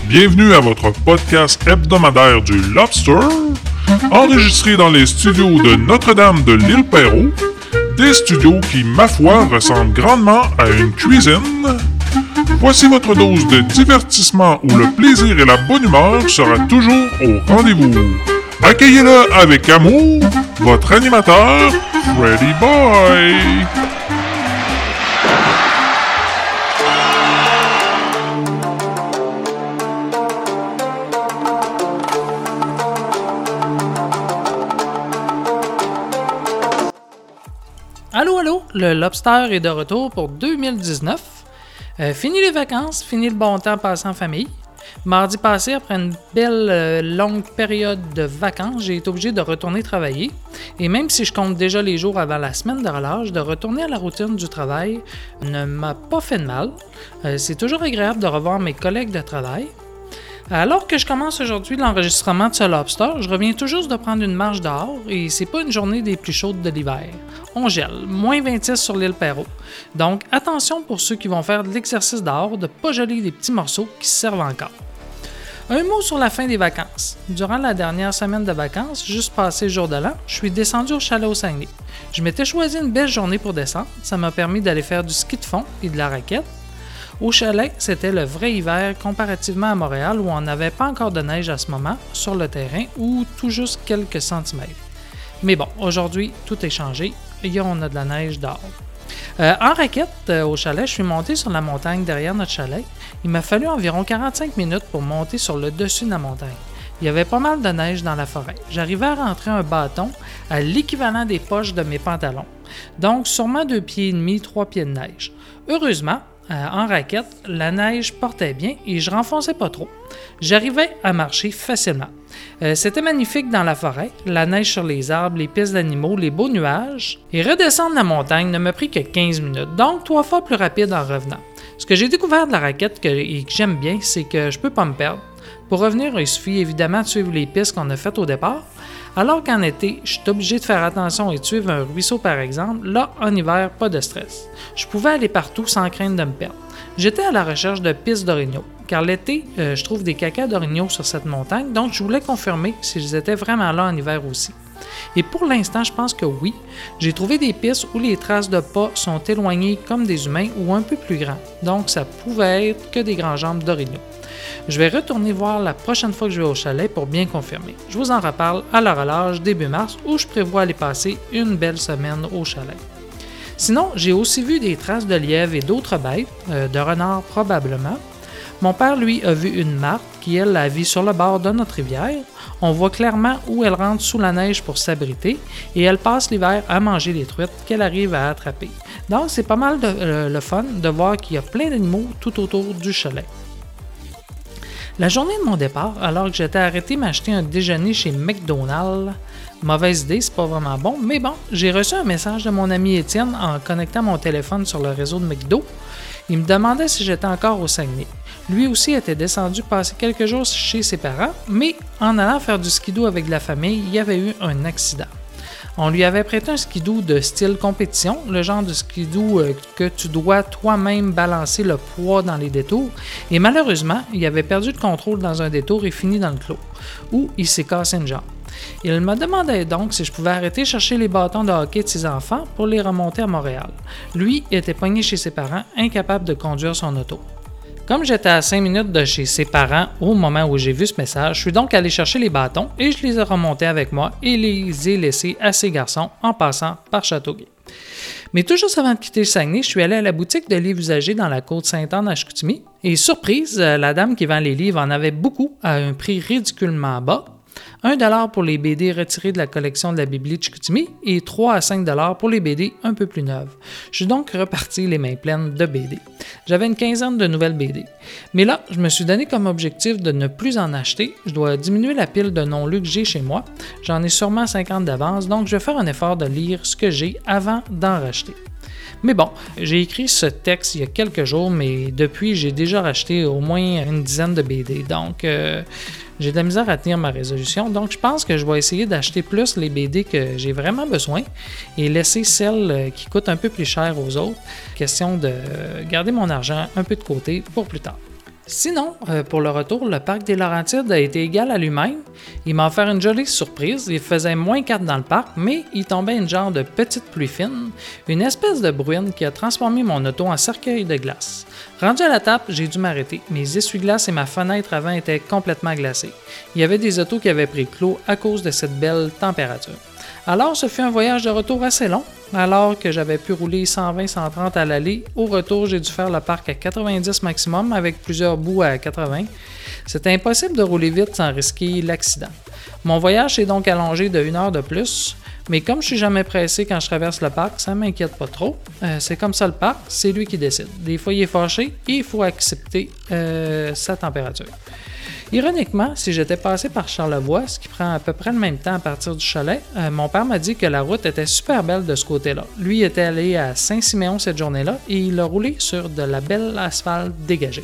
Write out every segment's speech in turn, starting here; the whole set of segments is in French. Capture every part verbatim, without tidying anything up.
Bienvenue à votre podcast hebdomadaire du Lobster, enregistré dans les studios de Notre-Dame de l'Île-Perrot, des studios qui, ma foi, ressemblent grandement à une cuisine. Voici votre dose de divertissement où le plaisir et la bonne humeur sera toujours au rendez-vous. Accueillez-le avec amour, votre animateur, Freddy Boy. Allô, allô, le Lobster est de retour pour deux mille dix-neuf. Euh, fini les vacances, fini le bon temps passé en famille. Mardi passé, après une belle euh, longue période de vacances, j'ai été obligé de retourner travailler. Et même si je compte déjà les jours avant la semaine de relâche, de retourner à la routine du travail ne m'a pas fait de mal. Euh, c'est toujours agréable de revoir mes collègues de travail. Alors que je commence aujourd'hui l'enregistrement de ce Lobster, je reviens tout juste de prendre une marche dehors et c'est pas une journée des plus chaudes de l'hiver. On gèle, moins vingt-six sur l'île Perrot. Donc attention pour ceux qui vont faire de l'exercice dehors de pas geler des petits morceaux qui se servent encore. Un mot sur la fin des vacances. Durant la dernière semaine de vacances, juste passé le jour de l'an, je suis descendu au chalet au Saguenay. Je m'étais choisi une belle journée pour descendre, ça m'a permis d'aller faire du ski de fond et de la raquette. Au chalet, c'était le vrai hiver comparativement à Montréal où on n'avait pas encore de neige à ce moment sur le terrain ou tout juste quelques centimètres. Mais bon, aujourd'hui, tout est changé et on a de la neige dehors. Euh, en raquette, euh, au chalet, je suis monté sur la montagne derrière notre chalet. Il m'a fallu environ quarante-cinq minutes pour monter sur le dessus de la montagne. Il y avait pas mal de neige dans la forêt. J'arrivais à rentrer un bâton à l'équivalent des poches de mes pantalons. Donc, sûrement deux pieds et demi, trois pieds de neige. Heureusement, Euh, en raquette, la neige portait bien et je renfonçais pas trop. J'arrivais à marcher facilement. Euh, c'était magnifique dans la forêt, la neige sur les arbres, les pistes d'animaux, les beaux nuages. Et redescendre la montagne ne m'a pris que quinze minutes, donc trois fois plus rapide en revenant. Ce que j'ai découvert de la raquette que, et que j'aime bien, c'est que je peux pas me perdre. Pour revenir, il suffit évidemment de suivre les pistes qu'on a faites au départ. Alors qu'en été, je suis obligé de faire attention et de suivre un ruisseau par exemple, là, en hiver, pas de stress. Je pouvais aller partout sans craindre de me perdre. J'étais à la recherche de pistes d'orignaux, car l'été, euh, je trouve des cacas d'orignaux sur cette montagne, donc je voulais confirmer s'ils étaient vraiment là en hiver aussi. Et pour l'instant, je pense que oui. J'ai trouvé des pistes où les traces de pas sont éloignées comme des humains ou un peu plus grands, donc ça pouvait être que des grands jambes d'orignaux. Je vais retourner voir la prochaine fois que je vais au chalet pour bien confirmer. Je vous en reparle à la relâche début mars où je prévois aller passer une belle semaine au chalet. Sinon, j'ai aussi vu des traces de lièvres et d'autres bêtes, euh, de renards probablement. Mon père, lui, a vu une martre qui, elle, la vit sur le bord de notre rivière. On voit clairement où elle rentre sous la neige pour s'abriter et elle passe l'hiver à manger les truites qu'elle arrive à attraper. Donc, c'est pas mal de, euh, le fun de voir qu'il y a plein d'animaux tout autour du chalet. La journée de mon départ, alors que j'étais arrêté m'acheter un déjeuner chez McDonald's, mauvaise idée, c'est pas vraiment bon, mais bon, j'ai reçu un message de mon ami Étienne en connectant mon téléphone sur le réseau de McDo. Il me demandait si j'étais encore au Saguenay. Lui aussi était descendu passer quelques jours chez ses parents, mais en allant faire du skidoo avec de la famille, il y avait eu un accident. On lui avait prêté un skidoo de style compétition, le genre de skidoo euh, que tu dois toi-même balancer le poids dans les détours, et malheureusement, il avait perdu le contrôle dans un détour et fini dans le clos, où il s'est cassé une jambe. Il me demandait donc si je pouvais arrêter chercher les bâtons de hockey de ses enfants pour les remonter à Montréal. Lui était pogné chez ses parents, incapable de conduire son auto. Comme j'étais à cinq minutes de chez ses parents au moment où j'ai vu ce message, je suis donc allé chercher les bâtons et je les ai remontés avec moi et les ai laissés à ses garçons en passant par Châteauguay. Mais tout juste avant de quitter le Saguenay, je suis allé à la boutique de livres usagés dans la Côte-Sainte-Anne à Chicoutimi et surprise, la dame qui vend les livres en avait beaucoup à un prix ridiculement bas. un dollar pour les B D retirés de la collection de la Bibli de Chicoutimi et trois à cinq dollars pour les B D un peu plus neuves. Je suis donc reparti les mains pleines de B D. J'avais une quinzaine de nouvelles B D. Mais là, je me suis donné comme objectif de ne plus en acheter. Je dois diminuer la pile de non-lus que j'ai chez moi. J'en ai sûrement cinquante d'avance, donc je vais faire un effort de lire ce que j'ai avant d'en racheter. Mais bon, j'ai écrit ce texte il y a quelques jours, mais depuis, j'ai déjà racheté au moins une dizaine de B D. Donc, euh, j'ai de la misère à tenir ma résolution. Donc, je pense que je vais essayer d'acheter plus les B D que j'ai vraiment besoin et laisser celles qui coûtent un peu plus cher aux autres. Question de garder mon argent un peu de côté pour plus tard. Sinon, euh, pour le retour, le parc des Laurentides a été égal à lui-même. Il m'a offert une jolie surprise. Il faisait moins quatre dans le parc, mais il tombait une genre de petite pluie fine, une espèce de bruine qui a transformé mon auto en cercueil de glace. Rendu à la table, j'ai dû m'arrêter. Mes essuie-glaces et ma fenêtre avant étaient complètement glacées. Il y avait des autos qui avaient pris clos à cause de cette belle température. Alors, ce fut un voyage de retour assez long. Alors que j'avais pu rouler cent vingt à cent trente à l'aller, au retour, j'ai dû faire le parc à quatre-vingt-dix maximum avec plusieurs bouts à quatre-vingts. C'était impossible de rouler vite sans risquer l'accident. Mon voyage s'est donc allongé de une heure de plus, mais comme je suis jamais pressé quand je traverse le parc, ça ne m'inquiète pas trop. Euh, c'est comme ça le parc, c'est lui qui décide. Des fois, il est fâché et il faut accepter euh, sa température. Ironiquement, si j'étais passé par Charlevoix, ce qui prend à peu près le même temps à partir du chalet, euh, mon père m'a dit que la route était super belle de ce côté-là. Lui était allé à Saint-Siméon cette journée-là et il a roulé sur de la belle asphalte dégagée.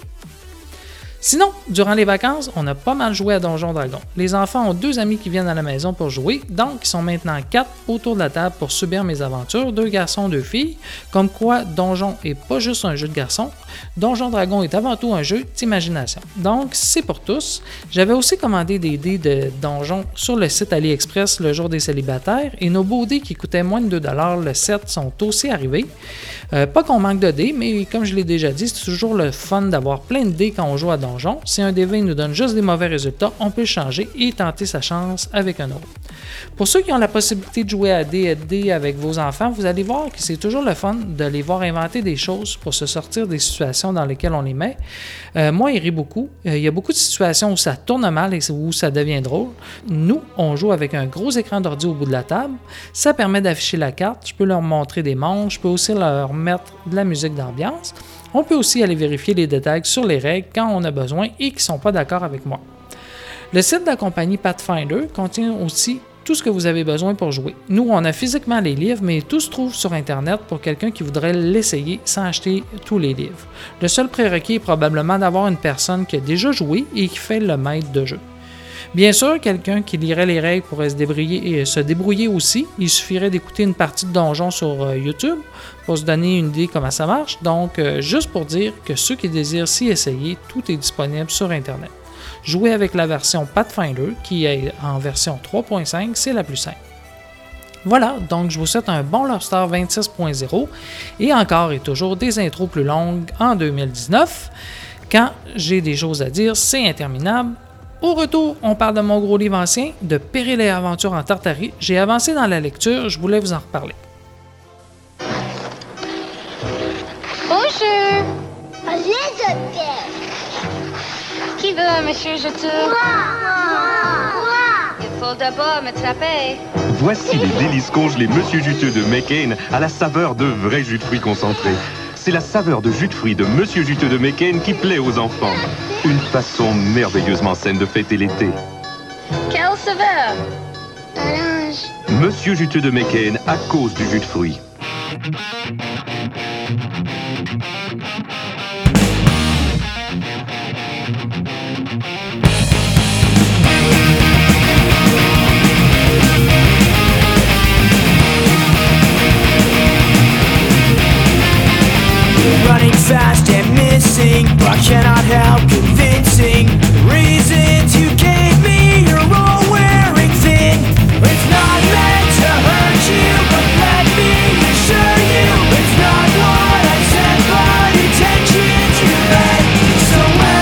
Sinon, durant les vacances, on a pas mal joué à Donjon Dragon. Les enfants ont deux amis qui viennent à la maison pour jouer, donc ils sont maintenant quatre autour de la table pour subir mes aventures, deux garçons, deux filles, comme quoi Donjon est pas juste un jeu de garçons, Donjon Dragon est avant tout un jeu d'imagination. Donc, c'est pour tous. J'avais aussi commandé des dés de Donjon sur le site AliExpress le jour des célibataires, et nos beaux dés qui coûtaient moins de deux dollars le set sont aussi arrivés. Euh, pas qu'on manque de dés, mais comme je l'ai déjà dit, c'est toujours le fun d'avoir plein de dés quand on joue à Donjon. Si un D V nous donne juste des mauvais résultats, on peut le changer et tenter sa chance avec un autre. Pour ceux qui ont la possibilité de jouer à D et D avec vos enfants, vous allez voir que c'est toujours le fun de les voir inventer des choses pour se sortir des situations dans lesquelles on les met. Euh, moi, il rit beaucoup. Euh, il y a beaucoup de situations où ça tourne mal et où ça devient drôle. Nous, on joue avec un gros écran d'ordi au bout de la table. Ça permet d'afficher la carte. Je peux leur montrer des montres. Je peux aussi leur mettre de la musique d'ambiance. On peut aussi aller vérifier les détails sur les règles quand on a besoin et qui ne sont pas d'accord avec moi. Le site de la compagnie Pathfinder contient aussi tout ce que vous avez besoin pour jouer. Nous, on a physiquement les livres, mais tout se trouve sur Internet pour quelqu'un qui voudrait l'essayer sans acheter tous les livres. Le seul prérequis est probablement d'avoir une personne qui a déjà joué et qui fait le maître de jeu. Bien sûr, quelqu'un qui lirait les règles pourrait se débrouiller et se débrouiller aussi. Il suffirait d'écouter une partie de Donjon sur euh, YouTube pour se donner une idée comment ça marche. Donc, euh, juste pour dire que ceux qui désirent s'y essayer, tout est disponible sur Internet. Jouer avec la version Pathfinder, qui est en version trois point cinq, c'est la plus simple. Voilà, donc je vous souhaite un bon Lobster vingt-six point zéro et encore et toujours des intros plus longues en deux mille dix-neuf. Quand j'ai des choses à dire, c'est interminable. Au retour, on parle de mon gros livre ancien, de Péril et aventures en Tartarie. J'ai avancé dans la lecture, je voulais vous en reparler. Bonjour. Qui veut, monsieur Jeteur? Il faut d'abord me taper. Voici les délices congelés Monsieur Juteux de McCain à la saveur de vrai jus de fruits concentré. C'est la saveur de jus de fruits de Monsieur Juteux de McCain qui plaît aux enfants. Une façon merveilleusement saine de fêter l'été. Quelle saveur? Orange. Monsieur Juteux de McCain à cause du jus de fruits. Running fast and missing, but cannot help convincing the reasons you gave me. You're all wearing thin. It's not meant to hurt you, but let me assure you, it's not what I said, but intentions you had. So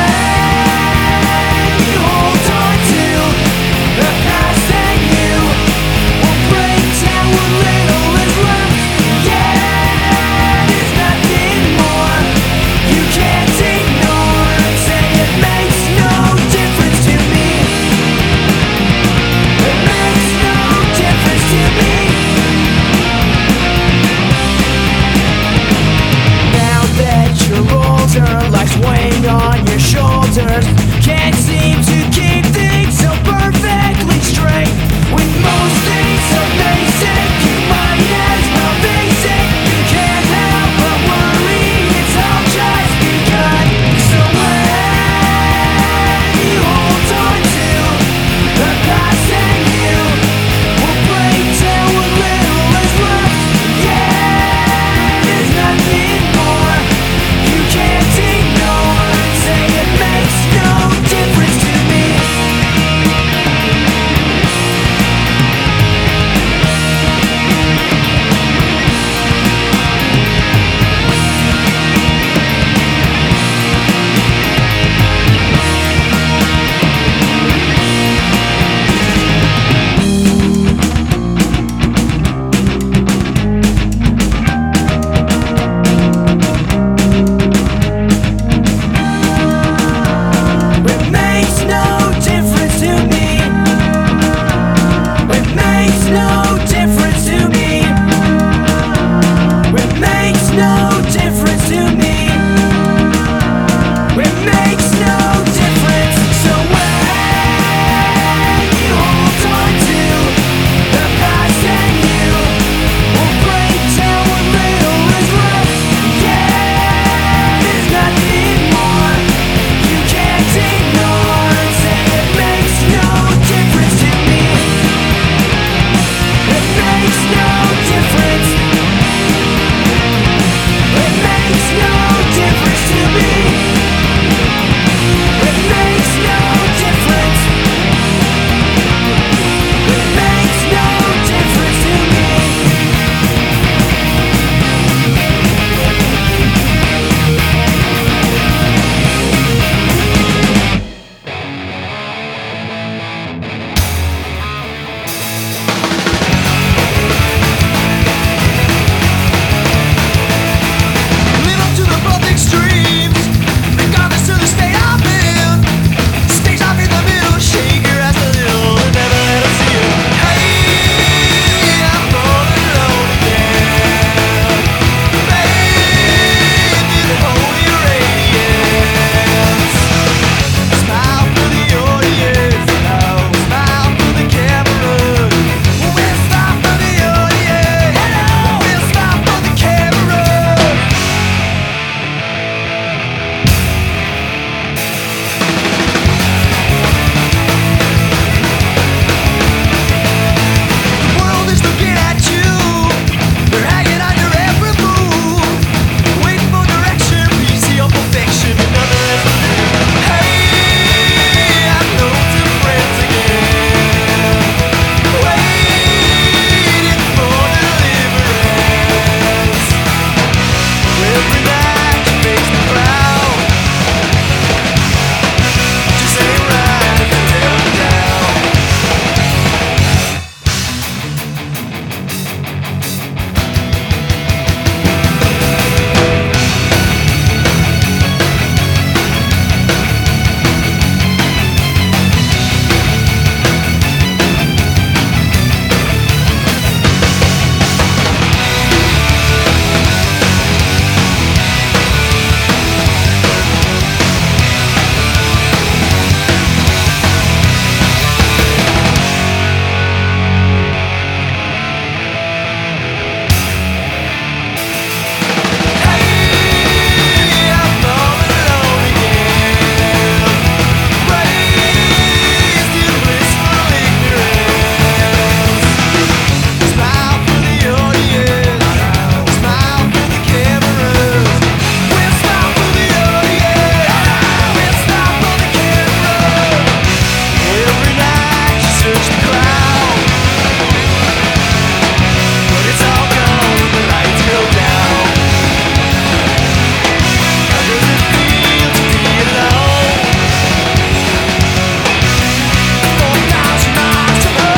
when you hold on to the past, then you will break down what little is left. Yeah, there's nothing more you can't ignore. Say it makes no difference to me. It makes no difference to me. Now that you're older, life's weighing on your shoulders. Can't seem to keep things so perfectly straight. With most things so basic, you might as well face it. You can't help but worry, it's all just begun. So when you hold on to the past, and you will break down what little is left. Yeah, there's nothing more you can't ignore. Say it makes difference to me. It makes no difference. So when you hold on to the past and you will break down what little is left. Yeah, there's nothing more you can't ignore. Say it makes no difference to me. It makes no difference. It makes no difference to me. It makes no difference. It makes no difference to me. Live up to the both extremes, regardless of the state I'm in. Stage off in the middle, shake your ass a little and never let them see you. Hey, I'm all alone again. Bathed in holy radiance. Smile for the audience, hello. Smile for the camera. We'll smile for the audience, hello. We'll smile for the camera. The world is looking at you. They're hanging on your every move. Waiting for direction, busy on perfection, and none of them do. Hey, I've known some friends again. Waiting for deliverance. Every night you face the crowd. Just ain't right if you let them down. Hey, I'm all alone again. Raised in blissful ignorance. Smile for the audience, smile for the cameras. We'll smile for the audience, we'll smile for the camera. Every night you search the crowd, but it's all gone when the lights go down. How does it feel to be alone? four thousand miles to go.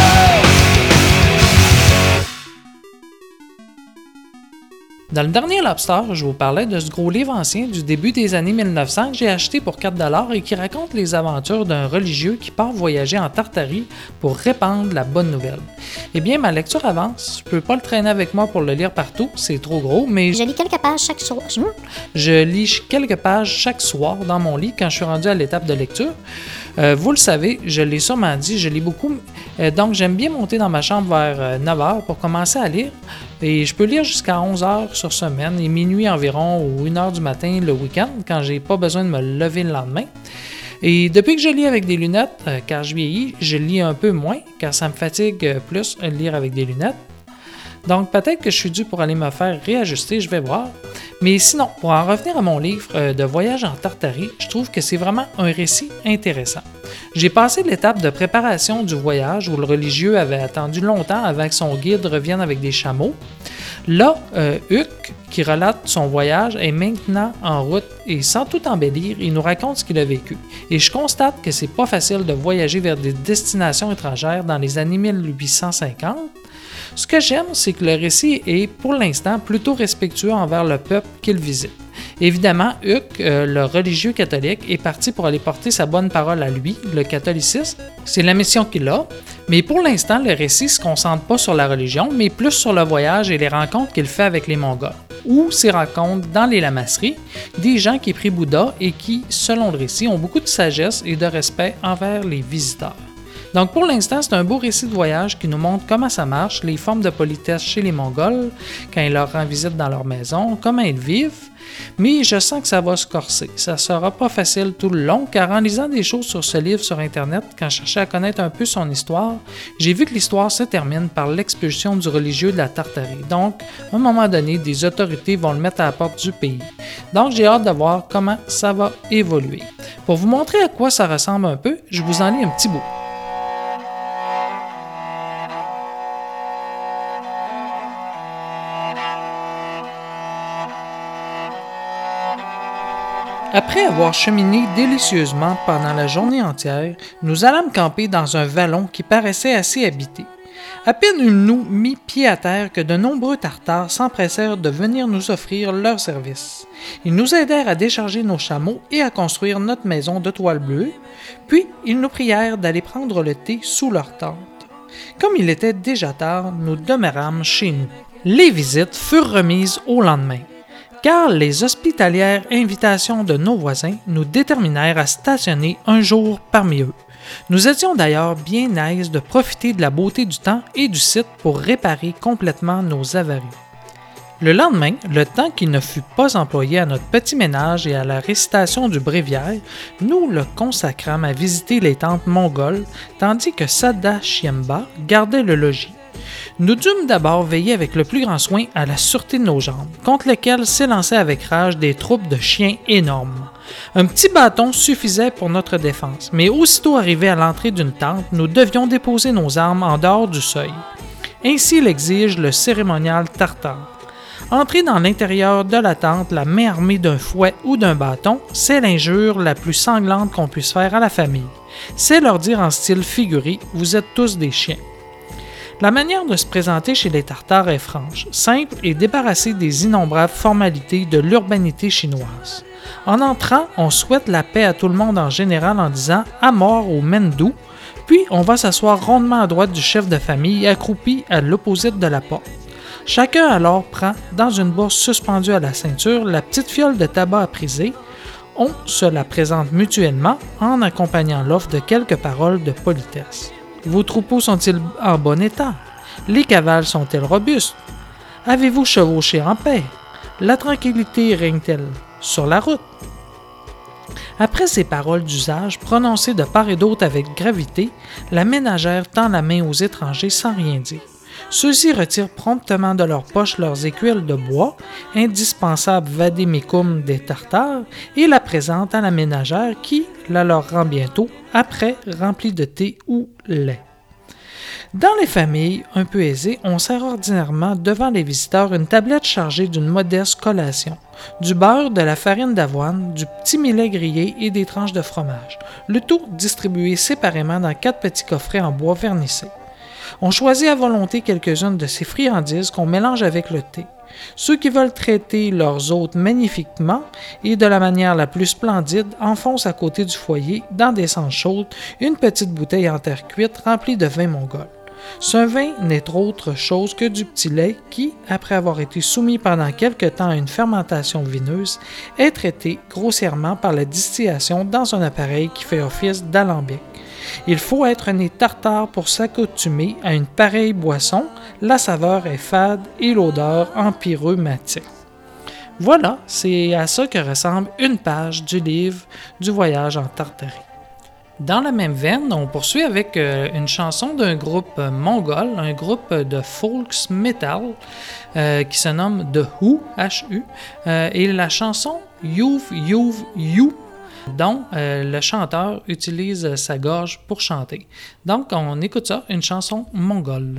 Dans le dernier Lobster, je vous parlais de ce gros livre ancien du début des années mille neuf cents que j'ai acheté pour quatre dollars et qui raconte les aventures d'un religieux qui part voyager en Tartarie pour répandre la bonne nouvelle. Eh bien, ma lecture avance. Je peux pas le traîner avec moi pour le lire partout, c'est trop gros, mais Je lis quelques pages chaque soir. je lis quelques pages chaque soir dans mon lit quand je suis rendu à l'étape de lecture. Euh, vous le savez, je l'ai sûrement dit, je lis beaucoup, euh, donc j'aime bien monter dans ma chambre vers euh, neuf heures pour commencer à lire. Et je peux lire jusqu'à onze heures sur semaine et minuit environ ou une heure du matin le week-end quand j'ai pas besoin de me lever le lendemain. Et depuis que je lis avec des lunettes, euh, car je vieillis, je lis un peu moins car ça me fatigue euh, plus euh, lire avec des lunettes. Donc peut-être que je suis dû pour aller me faire réajuster, je vais voir. Mais sinon, pour en revenir à mon livre euh, de voyage en Tartarie, je trouve que c'est vraiment un récit intéressant. J'ai passé l'étape de préparation du voyage où le religieux avait attendu longtemps avant que son guide revienne avec des chameaux. Là, euh, Huck, qui relate son voyage, est maintenant en route et sans tout embellir, il nous raconte ce qu'il a vécu. Et je constate que c'est pas facile de voyager vers des destinations étrangères dans les années mille huit cent cinquante. Ce que j'aime, c'est que le récit est, pour l'instant, plutôt respectueux envers le peuple qu'il visite. Évidemment, Hugues, euh, le religieux catholique, est parti pour aller porter sa bonne parole à lui, le catholicisme. C'est la mission qu'il a, mais pour l'instant, le récit ne se concentre pas sur la religion, mais plus sur le voyage et les rencontres qu'il fait avec les Mongols, ou ses rencontres dans les lamasseries, des gens qui prient Bouddha et qui, selon le récit, ont beaucoup de sagesse et de respect envers les visiteurs. Donc pour l'instant, c'est un beau récit de voyage qui nous montre comment ça marche, les formes de politesse chez les Mongols, quand ils leur rendent visite dans leur maison, comment ils vivent, mais je sens que ça va se corser. Ça ne sera pas facile tout le long, car en lisant des choses sur ce livre sur Internet, quand je cherchais à connaître un peu son histoire, j'ai vu que l'histoire se termine par l'expulsion du religieux de la Tartarie. Donc, à un moment donné, des autorités vont le mettre à la porte du pays. Donc, j'ai hâte de voir comment ça va évoluer. Pour vous montrer à quoi ça ressemble un peu, je vous en lis un petit bout. Après avoir cheminé délicieusement pendant la journée entière, nous allâmes camper dans un vallon qui paraissait assez habité. À peine eûmes-nous mis pied à terre que de nombreux Tartares s'empressèrent de venir nous offrir leurs services. Ils nous aidèrent à décharger nos chameaux et à construire notre maison de toile bleue, puis ils nous prièrent d'aller prendre le thé sous leur tente. Comme il était déjà tard, nous demeurâmes chez nous. Les visites furent remises au lendemain, car les hospitalières invitations de nos voisins nous déterminèrent à stationner un jour parmi eux. Nous étions d'ailleurs bien aises de profiter de la beauté du temps et du site pour réparer complètement nos avaries. Le lendemain, le temps qui ne fut pas employé à notre petit ménage et à la récitation du bréviaire, nous le consacrâmes à visiter les tentes mongoles, tandis que Sada Shiemba gardait le logis. Nous dûmes d'abord veiller avec le plus grand soin à la sûreté de nos jambes, contre lesquelles s'élançaient avec rage des troupes de chiens énormes. Un petit bâton suffisait pour notre défense, mais aussitôt arrivés à l'entrée d'une tente, nous devions déposer nos armes en dehors du seuil. Ainsi l'exige le cérémonial tartare. Entrer dans l'intérieur de la tente la main armée d'un fouet ou d'un bâton, c'est l'injure la plus sanglante qu'on puisse faire à la famille. C'est leur dire en style figuré « Vous êtes tous des chiens ». La manière de se présenter chez les Tartares est franche, simple et débarrassée des innombrables formalités de l'urbanité chinoise. En entrant, on souhaite la paix à tout le monde en général en disant « à mort au Mendou », puis on va s'asseoir rondement à droite du chef de famille accroupi à l'opposite de la porte. Chacun alors prend, dans une bourse suspendue à la ceinture, la petite fiole de tabac à priser. On se la présente mutuellement en accompagnant l'offre de quelques paroles de politesse. Vos troupeaux sont-ils en bon état? Les cavales sont-elles robustes? Avez-vous chevauché en paix? La tranquillité règne-t-elle sur la route? Après ces paroles d'usage, prononcées de part et d'autre avec gravité, la ménagère tend la main aux étrangers sans rien dire. Ceux-ci retirent promptement de leur poche leurs écuelles de bois, indispensables vadémécum des Tartares, et la présentent à la ménagère qui la leur rend bientôt, après remplie de thé ou lait. Dans les familles un peu aisées, on sert ordinairement devant les visiteurs une tablette chargée d'une modeste collation, du beurre, de la farine d'avoine, du petit millet grillé et des tranches de fromage, le tout distribué séparément dans quatre petits coffrets en bois vernissé. On choisit à volonté quelques-unes de ces friandises qu'on mélange avec le thé. Ceux qui veulent traiter leurs hôtes magnifiquement et de la manière la plus splendide enfoncent à côté du foyer, dans des cendres chaudes, une petite bouteille en terre cuite remplie de vin mongol. Ce vin n'est autre chose que du petit lait qui, après avoir été soumis pendant quelque temps à une fermentation vineuse, est traité grossièrement par la distillation dans un appareil qui fait office d'alambic. Il faut être né tartare pour s'accoutumer à une pareille boisson, la saveur est fade et l'odeur empyreumatique. Voilà, c'est à ça que ressemble une page du livre du voyage en Tartarie. Dans la même veine, on poursuit avec euh, une chanson d'un groupe euh, mongol, un groupe de folks metal euh, qui se nomme The Who, H U, euh, et la chanson You've, You've, You, dont euh, le chanteur utilise sa gorge pour chanter. Donc, on écoute ça, une chanson mongole.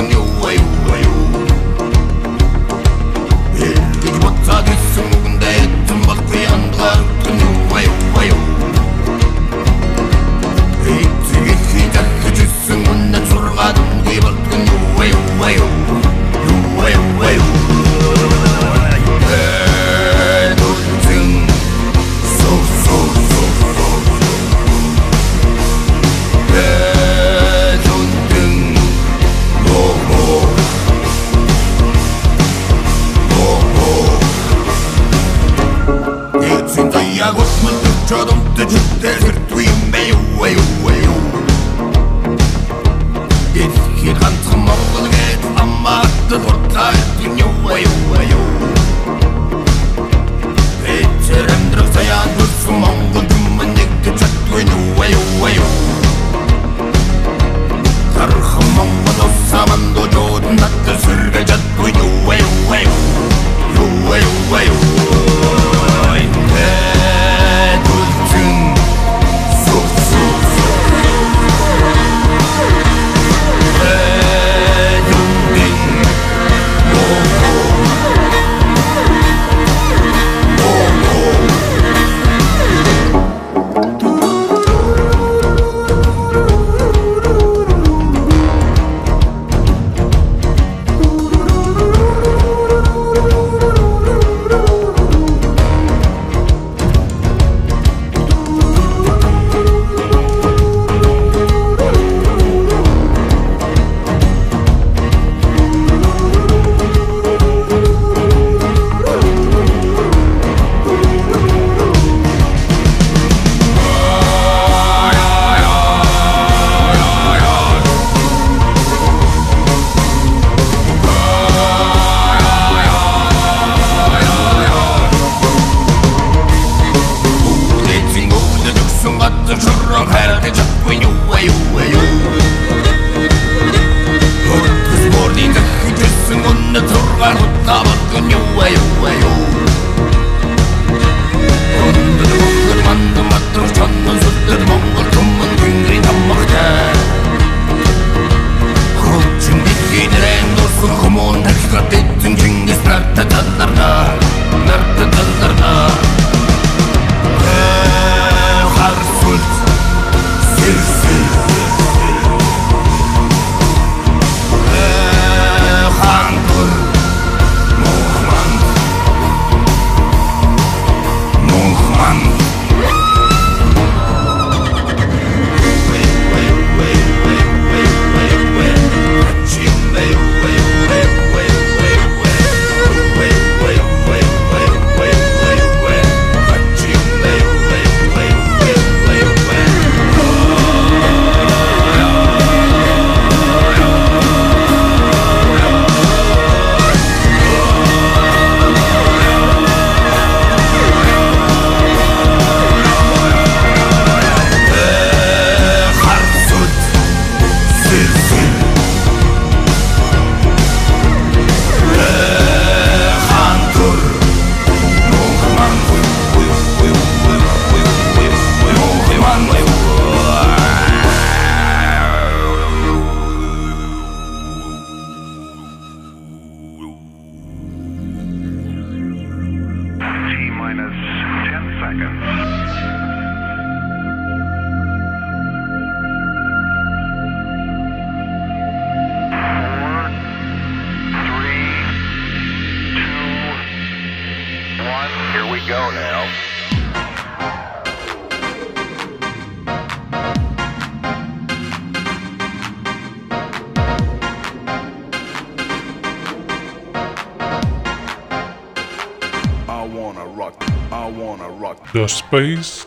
The Space.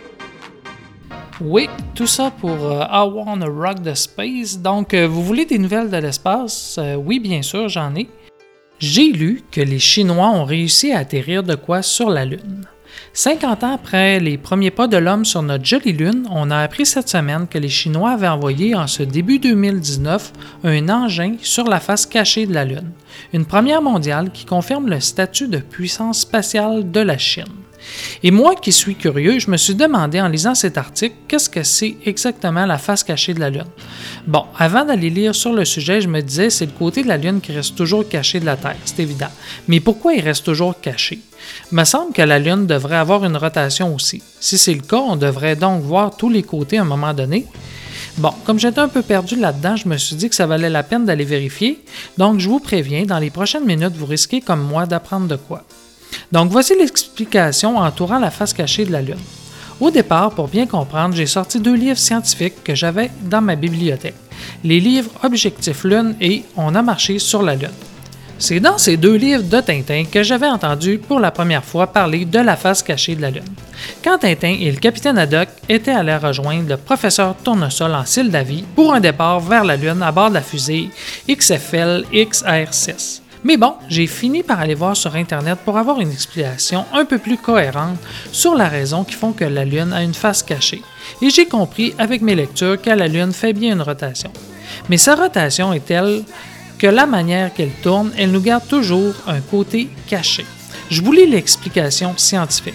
Oui, tout ça pour euh, I Wanna Rock the Space. Donc, euh, vous voulez des nouvelles de l'espace? Euh, oui, bien sûr, j'en ai. J'ai lu que les Chinois ont réussi à atterrir de quoi sur la Lune. cinquante ans après les premiers pas de l'homme sur notre jolie Lune, on a appris cette semaine que les Chinois avaient envoyé en ce début deux mille dix-neuf un engin sur la face cachée de la Lune. Une première mondiale qui confirme le statut de puissance spatiale de la Chine. Et moi qui suis curieux, je me suis demandé en lisant cet article, qu'est-ce que c'est exactement la face cachée de la Lune? Bon, avant d'aller lire sur le sujet, je me disais, c'est le côté de la Lune qui reste toujours caché de la Terre, c'est évident. Mais pourquoi il reste toujours caché? Il me semble que la Lune devrait avoir une rotation aussi. Si c'est le cas, on devrait donc voir tous les côtés à un moment donné. Bon, comme j'étais un peu perdu là-dedans, je me suis dit que ça valait la peine d'aller vérifier, donc je vous préviens, dans les prochaines minutes, vous risquez comme moi d'apprendre de quoi. Donc voici l'explication entourant la face cachée de la Lune. Au départ, pour bien comprendre, j'ai sorti deux livres scientifiques que j'avais dans ma bibliothèque. Les livres Objectif Lune et On a marché sur la Lune. C'est dans ces deux livres de Tintin que j'avais entendu pour la première fois parler de la face cachée de la Lune. Quand Tintin et le capitaine Haddock étaient allés rejoindre le professeur Tournesol en Sildavie pour un départ vers la Lune à bord de la fusée X F L X R six. Mais bon, j'ai fini par aller voir sur Internet pour avoir une explication un peu plus cohérente sur la raison qui font que la Lune a une face cachée. Et j'ai compris avec mes lectures que la Lune fait bien une rotation. Mais sa rotation est telle que la manière qu'elle tourne, elle nous garde toujours un côté caché. Je vous lis l'explication scientifique.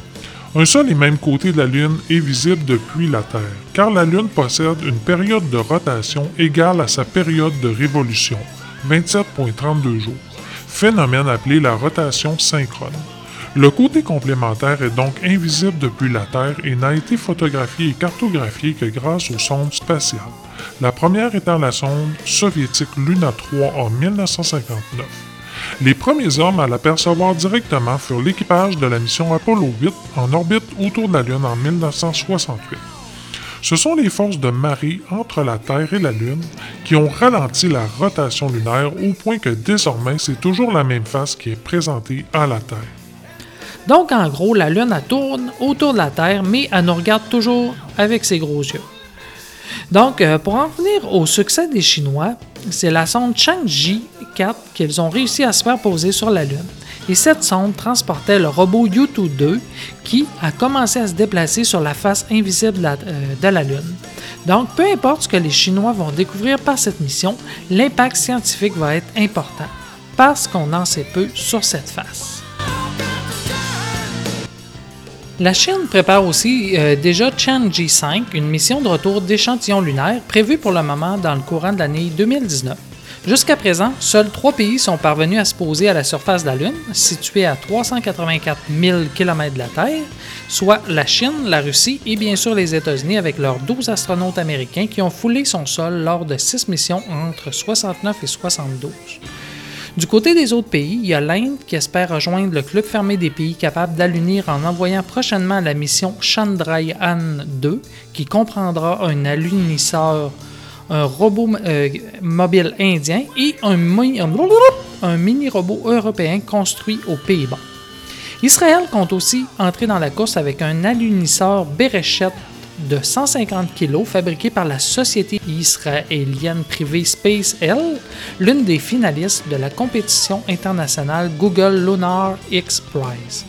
Un seul et même côté de la Lune est visible depuis la Terre, car la Lune possède une période de rotation égale à sa période de révolution, vingt-sept virgule trente-deux jours, phénomène appelé la rotation synchrone. Le côté complémentaire est donc invisible depuis la Terre et n'a été photographié et cartographié que grâce aux sondes spatiales. La première étant la sonde soviétique Luna trois en mille neuf cent cinquante-neuf. Les premiers hommes à l'apercevoir directement furent l'équipage de la mission Apollo huit en orbite autour de la Lune en mille neuf cent soixante-huit. Ce sont les forces de marée entre la Terre et la Lune qui ont ralenti la rotation lunaire au point que désormais c'est toujours la même face qui est présentée à la Terre. Donc en gros, la Lune elle tourne autour de la Terre, mais elle nous regarde toujours avec ses gros yeux. Donc, euh, pour en venir au succès des Chinois, c'est la sonde Chang'e quatre qu'ils ont réussi à se faire poser sur la Lune. Et cette sonde transportait le robot Yutu deux qui a commencé à se déplacer sur la face invisible de la, euh, de la Lune. Donc, peu importe ce que les Chinois vont découvrir par cette mission, l'impact scientifique va être important, parce qu'on en sait peu sur cette face. La Chine prépare aussi euh, déjà Chang'e cinq, une mission de retour d'échantillons lunaires prévue pour le moment dans le courant de l'année deux mille dix-neuf. Jusqu'à présent, seuls trois pays sont parvenus à se poser à la surface de la Lune, située à trois cent quatre-vingt-quatre mille kilomètres de la Terre, soit la Chine, la Russie et bien sûr les États-Unis avec leurs douze astronautes américains qui ont foulé son sol lors de six missions entre soixante-neuf et soixante-douze. Du côté des autres pays, il y a l'Inde qui espère rejoindre le club fermé des pays capables d'allunir en envoyant prochainement la mission Chandrayaan deux, qui comprendra un alunisseur, un robot euh, mobile indien et un, un mini-robot européen construit aux Pays-Bas. Israël compte aussi entrer dans la course avec un alunisseur Bereshet de cent cinquante kilos fabriqué par la société israélienne privée SpaceL, l'une des finalistes de la compétition internationale Google Lunar X Prize.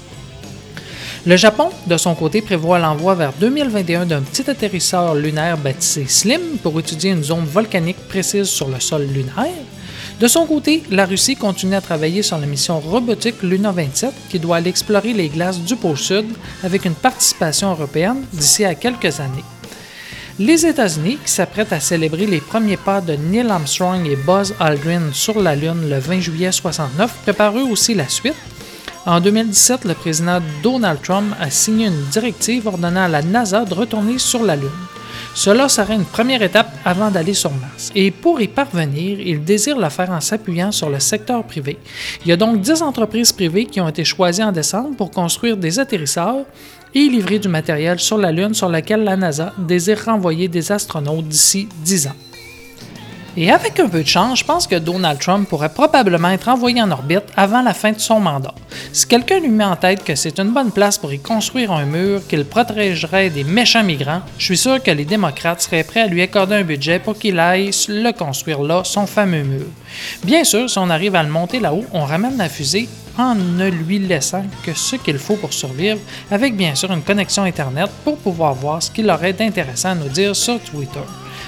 Le Japon, de son côté, prévoit l'envoi vers deux mille vingt et un d'un petit atterrisseur lunaire baptisé Slim pour étudier une zone volcanique précise sur le sol lunaire. De son côté, la Russie continue à travailler sur la mission robotique Luna vingt-sept qui doit aller explorer les glaces du pôle Sud avec une participation européenne d'ici à quelques années. Les États-Unis, qui s'apprêtent à célébrer les premiers pas de Neil Armstrong et Buzz Aldrin sur la Lune le vingt juillet soixante-neuf, préparent eux aussi la suite. En deux mille dix-sept, le président Donald Trump a signé une directive ordonnant à la NASA de retourner sur la Lune. Cela serait une première étape avant d'aller sur Mars. Et pour y parvenir, il désire le faire en s'appuyant sur le secteur privé. Il y a donc dix entreprises privées qui ont été choisies en décembre pour construire des atterrisseurs et livrer du matériel sur la Lune sur lequel la NASA désire renvoyer des astronautes d'ici dix ans. Et avec un peu de chance, je pense que Donald Trump pourrait probablement être envoyé en orbite avant la fin de son mandat. Si quelqu'un lui met en tête que c'est une bonne place pour y construire un mur qui le protégerait des méchants migrants, je suis sûr que les démocrates seraient prêts à lui accorder un budget pour qu'il aille le construire là, son fameux mur. Bien sûr, si on arrive à le monter là-haut, on ramène la fusée en ne lui laissant que ce qu'il faut pour survivre, avec bien sûr une connexion Internet pour pouvoir voir ce qu'il aurait d'intéressant à nous dire sur Twitter.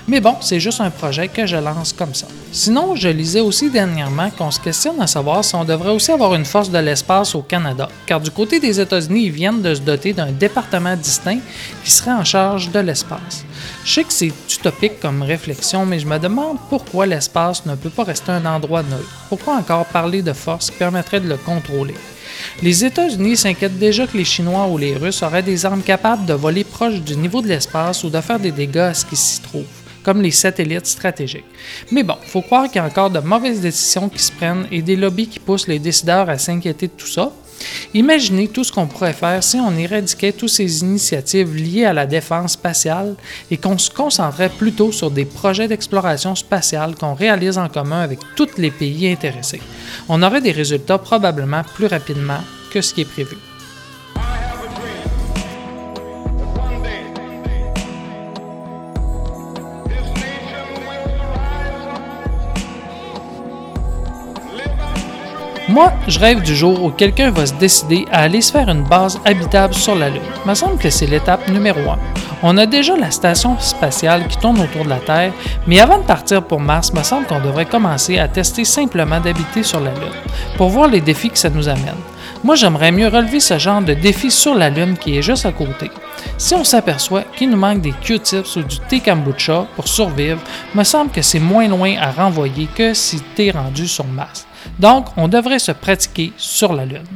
Mais bon, c'est juste un projet que je lance comme ça. Sinon, je lisais aussi dernièrement qu'on se questionne à savoir si on devrait aussi avoir une force de l'espace au Canada, car du côté des États-Unis, ils viennent de se doter d'un département distinct qui serait en charge de l'espace. Je sais que c'est utopique comme réflexion, mais je me demande pourquoi l'espace ne peut pas rester un endroit neutre. Pourquoi encore parler de force qui permettrait de le contrôler? Les États-Unis s'inquiètent déjà que les Chinois ou les Russes auraient des armes capables de voler proche du niveau de l'espace ou de faire des dégâts à ce qui s'y trouve, comme les satellites stratégiques. Mais bon, il faut croire qu'il y a encore de mauvaises décisions qui se prennent et des lobbies qui poussent les décideurs à s'inquiéter de tout ça. Imaginez tout ce qu'on pourrait faire si on éradiquait toutes ces initiatives liées à la défense spatiale et qu'on se concentrait plutôt sur des projets d'exploration spatiale qu'on réalise en commun avec tous les pays intéressés. On aurait des résultats probablement plus rapidement que ce qui est prévu. Moi, je rêve du jour où quelqu'un va se décider à aller se faire une base habitable sur la Lune. Il me semble que c'est l'étape numéro un. On a déjà la station spatiale qui tourne autour de la Terre, mais avant de partir pour Mars, il me semble qu'on devrait commencer à tester simplement d'habiter sur la Lune, pour voir les défis que ça nous amène. Moi, j'aimerais mieux relever ce genre de défi sur la Lune qui est juste à côté. Si on s'aperçoit qu'il nous manque des Q-tips ou du thé kombucha pour survivre, il me semble que c'est moins loin à renvoyer que si t'es rendu sur Mars. Donc, on devrait se pratiquer sur la Lune.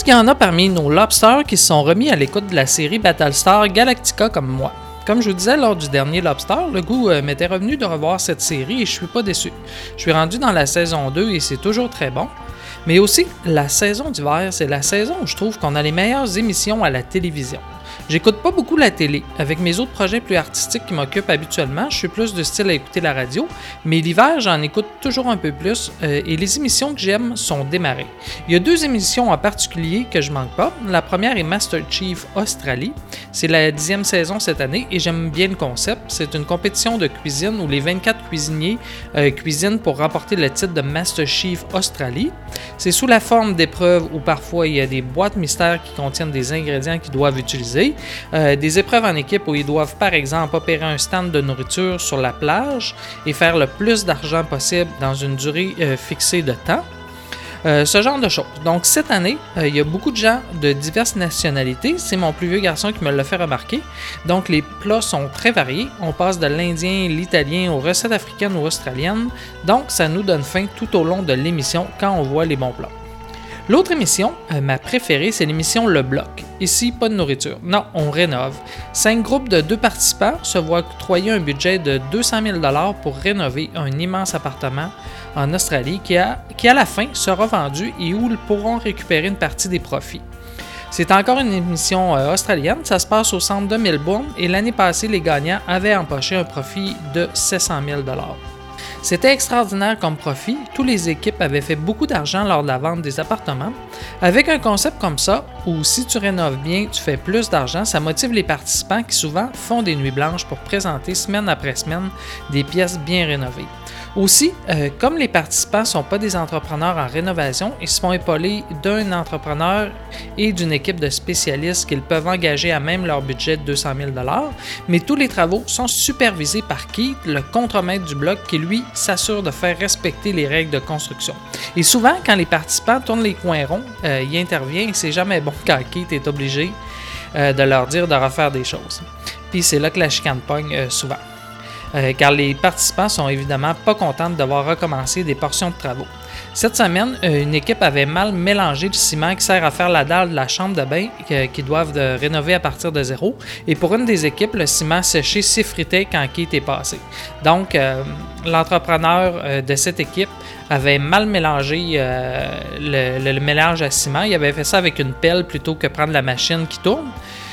Est-ce qu'il y en a parmi nos lobsters qui se sont remis à l'écoute de la série Battlestar Galactica comme moi? Comme je vous disais lors du dernier Lobster, le goût euh, m'était revenu de revoir cette série et je suis pas déçu. Je suis rendu dans la saison deux et c'est toujours très bon. Mais aussi, la saison d'hiver, c'est la saison où je trouve qu'on a les meilleures émissions à la télévision. J'écoute pas beaucoup la télé. Avec mes autres projets plus artistiques qui m'occupent habituellement, je suis plus de style à écouter la radio, mais l'hiver, j'en écoute toujours un peu plus euh, et les émissions que j'aime sont démarrées. Il y a deux émissions en particulier que je manque pas. La première est Master Chief Australie. C'est la dixième saison cette année et j'aime bien le concept. C'est une compétition de cuisine où les vingt-quatre cuisiniers euh, cuisinent pour remporter le titre de Master Chief Australie. C'est sous la forme d'épreuves où parfois il y a des boîtes mystères qui contiennent des ingrédients qu'ils doivent utiliser. Euh, des épreuves en équipe où ils doivent par exemple opérer un stand de nourriture sur la plage et faire le plus d'argent possible dans une durée euh, fixée de temps. Euh, ce genre de choses. Donc cette année, euh, il y a beaucoup de gens de diverses nationalités. C'est mon plus vieux garçon qui me l'a fait remarquer. Donc les plats sont très variés. On passe de l'indien, l'italien aux recettes africaines ou australiennes. Donc ça nous donne faim tout au long de l'émission quand on voit les bons plats. L'autre émission, euh, ma préférée, c'est l'émission Le Bloc. Ici, pas de nourriture. Non, on rénove. Cinq groupes de deux participants se voient octroyer un budget de deux cent mille dollars pour rénover un immense appartement en Australie qui, a, qui à la fin sera vendu et où ils pourront récupérer une partie des profits. C'est encore une émission euh, australienne, ça se passe au centre de Melbourne et l'année passée, les gagnants avaient empoché un profit de sept cent mille dollars. C'était extraordinaire comme profit, toutes les équipes avaient fait beaucoup d'argent lors de la vente des appartements. Avec un concept comme ça, où si tu rénoves bien, tu fais plus d'argent, ça motive les participants qui souvent font des nuits blanches pour présenter semaine après semaine des pièces bien rénovées. Aussi, euh, comme les participants ne sont pas des entrepreneurs en rénovation, ils se font épauler d'un entrepreneur et d'une équipe de spécialistes qu'ils peuvent engager à même leur budget de deux cent mille dollars, mais tous les travaux sont supervisés par Keith, le contremaître du bloc, qui lui s'assure de faire respecter les règles de construction. Et souvent, quand les participants tournent les coins ronds, euh, il intervient et c'est jamais bon quand Keith est obligé euh, de leur dire de refaire des choses. Puis c'est là que la chicane pogne euh, souvent. Euh, car les participants sont évidemment pas contents de devoir recommencer des portions de travaux. Cette semaine, euh, une équipe avait mal mélangé le ciment qui sert à faire la dalle de la chambre de bain euh, qu'ils doivent de rénover à partir de zéro. Et pour une des équipes, le ciment séché s'effritait quand Keith est passé. Donc, euh, l'entrepreneur euh, de cette équipe avait mal mélangé euh, le, le, le mélange à ciment. Il avait fait ça avec une pelle plutôt que prendre la machine qui tourne.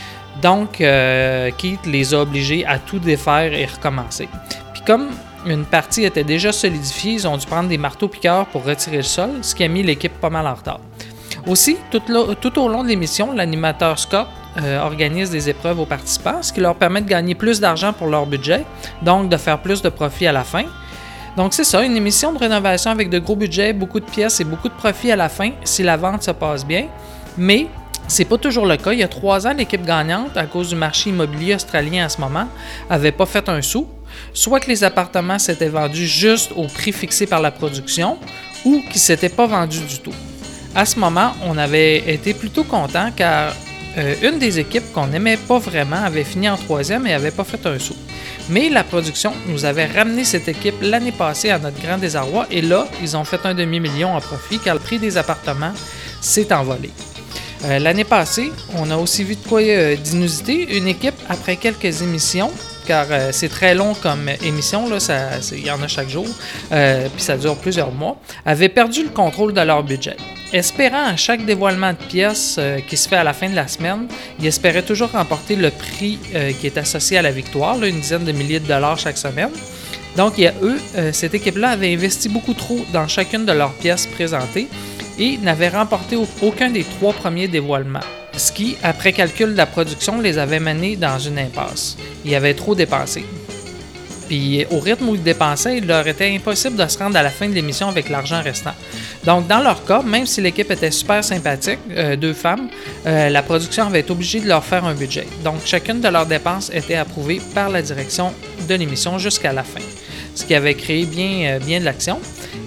Donc, euh, Keith les a obligés à tout défaire et recommencer. Puis comme une partie était déjà solidifiée, ils ont dû prendre des marteaux-piqueurs pour retirer le sol, ce qui a mis l'équipe pas mal en retard. Aussi, tout, lo- tout au long de l'émission, l'animateur Scott euh, organise des épreuves aux participants, ce qui leur permet de gagner plus d'argent pour leur budget, donc de faire plus de profit à la fin. Donc c'est ça, une émission de rénovation avec de gros budgets, beaucoup de pièces et beaucoup de profit à la fin, si la vente se passe bien. Mais c'est pas toujours le cas. Il y a trois ans, l'équipe gagnante, à cause du marché immobilier australien en ce moment, avait pas fait un sou. Soit que les appartements s'étaient vendus juste au prix fixé par la production, ou qu'ils ne s'étaient pas vendus du tout. À ce moment, on avait été plutôt content car euh, une des équipes qu'on n'aimait pas vraiment avait fini en troisième et n'avait pas fait un sou. Mais la production nous avait ramené cette équipe l'année passée à notre grand désarroi et là, ils ont fait un demi-million en profit car le prix des appartements s'est envolé. Euh, l'année passée, on a aussi vu de quoi euh, d'inusité. Une équipe, après quelques émissions, car euh, c'est très long comme émission, là, ça, il y en a chaque jour, euh, puis ça dure plusieurs mois, avait perdu le contrôle de leur budget. Espérant à chaque dévoilement de pièces euh, qui se fait à la fin de la semaine, ils espéraient toujours remporter le prix euh, qui est associé à la victoire, là, une dizaine de milliers de dollars chaque semaine. Donc, il y a eux, euh, cette équipe-là avait investi beaucoup trop dans chacune de leurs pièces présentées, et n'avaient remporté aucun des trois premiers dévoilements, ce qui, après calcul de la production, les avait menés dans une impasse. Ils avaient trop dépensé. Puis au rythme où ils dépensaient, il leur était impossible de se rendre à la fin de l'émission avec l'argent restant. Donc dans leur cas, même si l'équipe était super sympathique, euh, deux femmes, euh, la production avait été obligée de leur faire un budget. Donc chacune de leurs dépenses était approuvée par la direction de l'émission jusqu'à la fin, ce qui avait créé bien, euh, bien de l'action.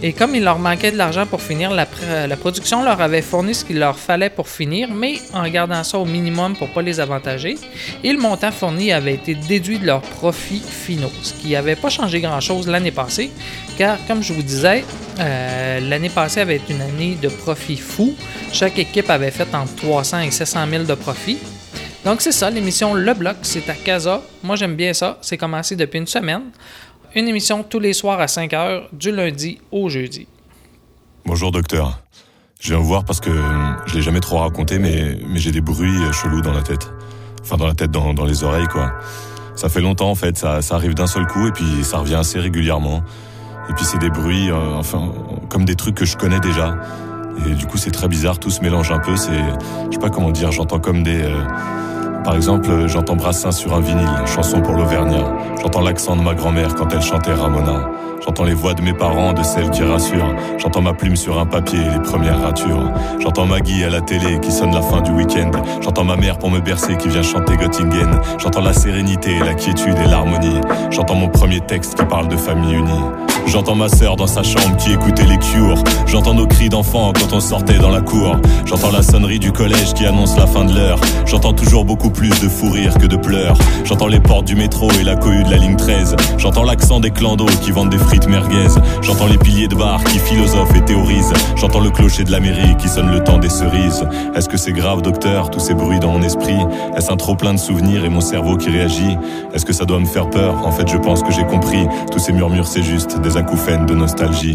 Et comme il leur manquait de l'argent pour finir, la, pr- la production leur avait fourni ce qu'il leur fallait pour finir, mais en gardant ça au minimum pour ne pas les avantager. Et le montant fourni avait été déduit de leurs profits finaux, ce qui n'avait pas changé grand-chose l'année passée, car comme je vous disais, euh, l'année passée avait été une année de profit fou. Chaque équipe avait fait entre trois cents et sept cent mille de profit. Donc c'est ça, l'émission Le Bloc, c'est à Casa. Moi j'aime bien ça, c'est commencé depuis une semaine. Une émission tous les soirs à cinq heures, du lundi au jeudi. Bonjour docteur. Je viens vous voir parce que je l'ai jamais trop raconté, mais, mais j'ai des bruits chelous dans la tête. Enfin dans la tête, dans, dans les oreilles quoi. Ça fait longtemps en fait, ça, ça arrive d'un seul coup et puis ça revient assez régulièrement. Et puis c'est des bruits, euh, enfin comme des trucs que je connais déjà. Et du coup c'est très bizarre, tout se mélange un peu, c'est... Je sais pas comment dire, j'entends comme des... Euh, Par exemple, j'entends Brassens sur un vinyle, chanson pour l'Auvergnat. J'entends l'accent de ma grand-mère quand elle chantait Ramona. J'entends les voix de mes parents, de celles qui rassurent. J'entends ma plume sur un papier et les premières ratures. J'entends Maggie à la télé qui sonne la fin du week-end. J'entends ma mère pour me bercer qui vient chanter Göttingen. J'entends la sérénité, la quiétude et l'harmonie. J'entends mon premier texte qui parle de famille unie. J'entends ma sœur dans sa chambre qui écoutait les Cures. J'entends nos cris d'enfants quand on sortait dans la cour. J'entends la sonnerie du collège qui annonce la fin de l'heure. J'entends toujours beaucoup plus de fou rire que de pleurs. J'entends les portes du métro et la cohue de la ligne treize. J'entends l'accent des clandos qui vendent des frites merguez. J'entends les piliers de bar qui philosophent et théorisent. J'entends le clocher de la mairie qui sonne le temps des cerises. Est-ce que c'est grave docteur, tous ces bruits dans mon esprit? Est-ce un trop plein de souvenirs et mon cerveau qui réagit? Est-ce que ça doit me faire peur? En fait je pense que j'ai compris. Tous ces murmures c'est juste des acouphènes de nostalgie.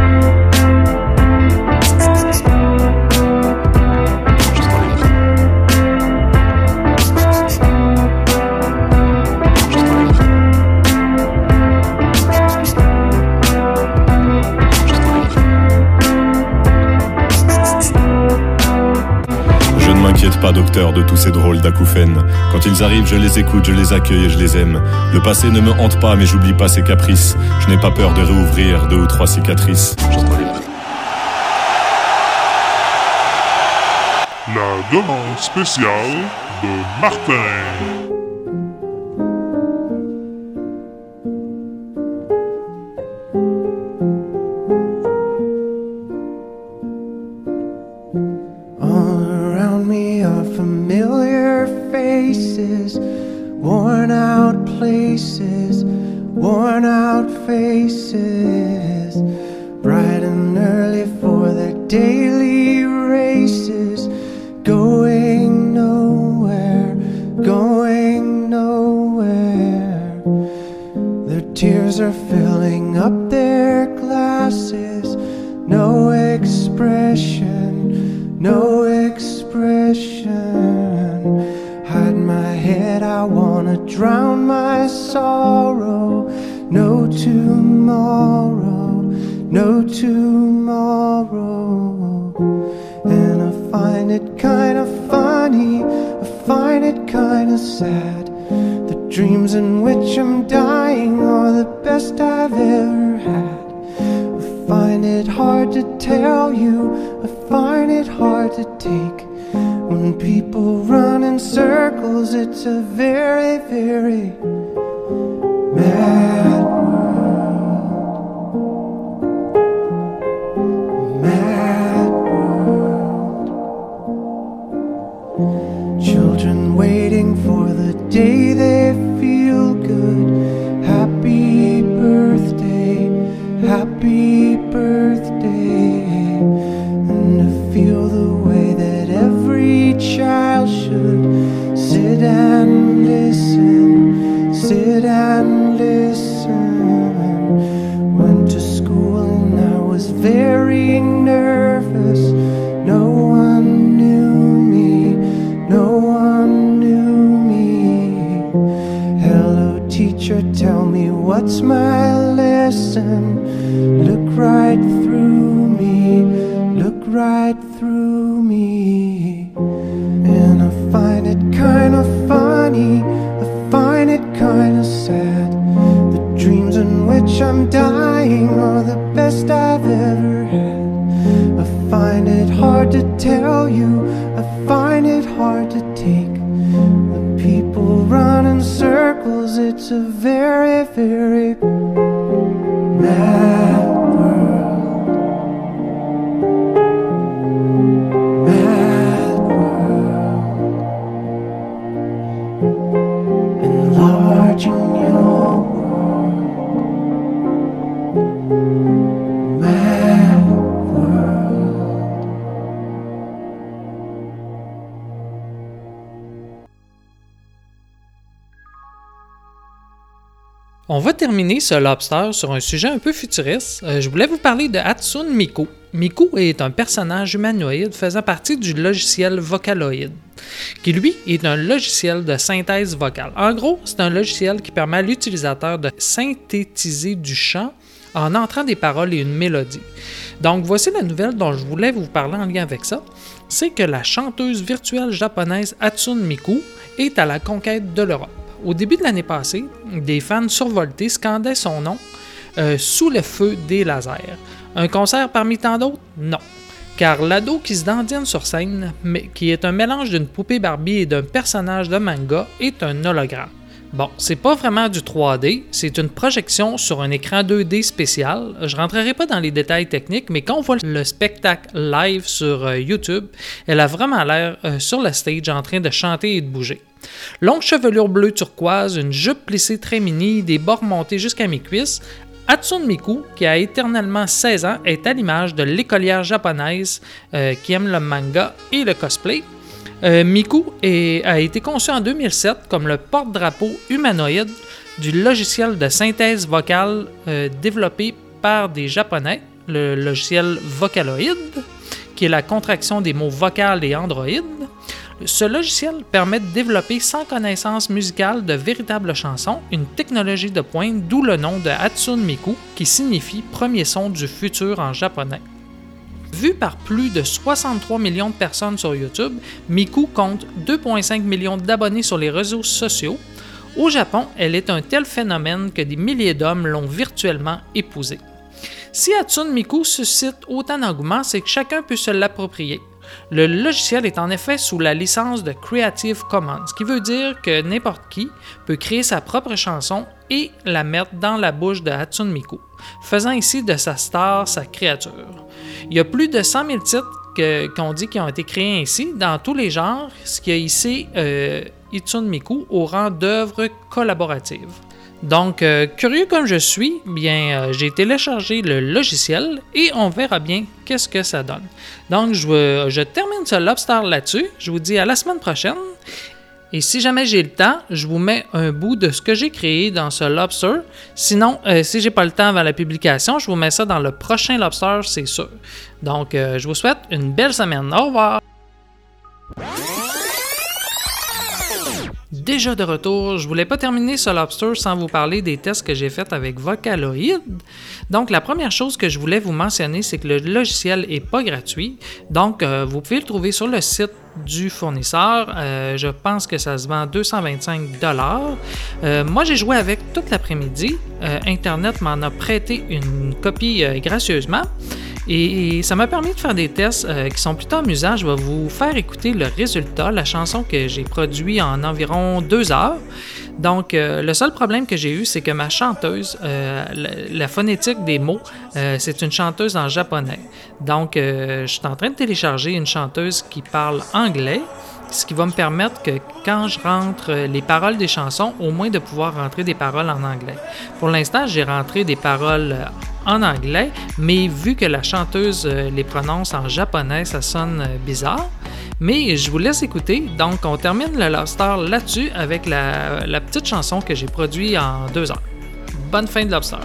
Pas docteur de tous ces drôles d'acouphènes. Quand ils arrivent, je les écoute, je les accueille et je les aime. Le passé ne me hante pas, mais j'oublie pas ses caprices. Je n'ai pas peur de réouvrir deux ou trois cicatrices. La demande spéciale de Martin. It's a very, very mad world. On va terminer ce lobster sur un sujet un peu futuriste. Euh, je voulais vous parler de Hatsune Miku. Miku est un personnage humanoïde faisant partie du logiciel Vocaloid, qui lui est un logiciel de synthèse vocale. En gros, c'est un logiciel qui permet à l'utilisateur de synthétiser du chant en entrant des paroles et une mélodie. Donc voici la nouvelle dont je voulais vous parler en lien avec ça. C'est que la chanteuse virtuelle japonaise Hatsune Miku est à la conquête de l'Europe. Au début de l'année passée, des fans survoltés scandaient son nom euh, sous le feu des lasers. Un concert parmi tant d'autres? Non. Car l'ado qui se dandine sur scène, mais qui est un mélange d'une poupée Barbie et d'un personnage de manga, est un hologramme. Bon, c'est pas vraiment du trois D, c'est une projection sur un écran deux D spécial. Je rentrerai pas dans les détails techniques, mais quand on voit le spectacle live sur euh, YouTube, elle a vraiment l'air euh, sur la stage en train de chanter et de bouger. Longue chevelure bleue turquoise, une jupe plissée très mini, des bords montés jusqu'à mi-cuisse, Hatsune Miku, qui a éternellement seize ans, est à l'image de l'écolière japonaise euh, qui aime le manga et le cosplay. Euh, Miku est, a été conçu en deux mille sept comme le porte-drapeau humanoïde du logiciel de synthèse vocale euh, développé par des Japonais, le logiciel Vocaloid, qui est la contraction des mots vocal et android. Ce logiciel permet de développer sans connaissance musicale de véritables chansons, une technologie de pointe, d'où le nom de Hatsune Miku, qui signifie « premier son du futur » en japonais. Vu par plus de soixante-trois millions de personnes sur YouTube, Miku compte deux virgule cinq millions d'abonnés sur les réseaux sociaux. Au Japon, elle est un tel phénomène que des milliers d'hommes l'ont virtuellement épousée. Si Hatsune Miku suscite autant d'engouement, c'est que chacun peut se l'approprier. Le logiciel est en effet sous la licence de Creative Commons, ce qui veut dire que n'importe qui peut créer sa propre chanson et la mettre dans la bouche de Hatsune Miku, faisant ici de sa star sa créature. Il y a plus de cent mille titres que, qu'on dit qui ont été créés ainsi, dans tous les genres, ce qui a hissé euh, Hatsune Miku au rang d'œuvre collaborative. Donc, euh, curieux comme je suis, bien, euh, j'ai téléchargé le logiciel et on verra bien qu'est-ce que ça donne. Donc, je, euh, je termine ce lobster là-dessus. Je vous dis à la semaine prochaine. Et si jamais j'ai le temps, je vous mets un bout de ce que j'ai créé dans ce lobster. Sinon, euh, si j'ai pas le temps avant la publication, je vous mets ça dans le prochain lobster, c'est sûr. Donc, euh, je vous souhaite une belle semaine. Au revoir! Déjà de retour, je voulais pas terminer ce lobster sans vous parler des tests que j'ai faits avec Vocaloid. Donc la première chose que je voulais vous mentionner, c'est que le logiciel est pas gratuit. Donc euh, vous pouvez le trouver sur le site du fournisseur. Euh, je pense que ça se vend deux cent vingt-cinq dollars. Euh, moi j'ai joué avec toute l'après-midi. Euh, Internet m'en a prêté une copie euh, gracieusement. Et ça m'a permis de faire des tests euh, qui sont plutôt amusants. Je vais vous faire écouter le résultat, la chanson que j'ai produite en environ deux heures. Donc, euh, le seul problème que j'ai eu, c'est que ma chanteuse, euh, la, la phonétique des mots, euh, c'est une chanteuse en japonais. Donc, euh, je suis en train de télécharger une chanteuse qui parle anglais, ce qui va me permettre que quand je rentre les paroles des chansons, au moins de pouvoir rentrer des paroles en anglais. Pour l'instant, j'ai rentré des paroles en anglais, mais vu que la chanteuse les prononce en japonais, ça sonne bizarre. Mais je vous laisse écouter, donc on termine le Lobster là-dessus avec la, la petite chanson que j'ai produite en deux heures. Bonne fin de Lobster!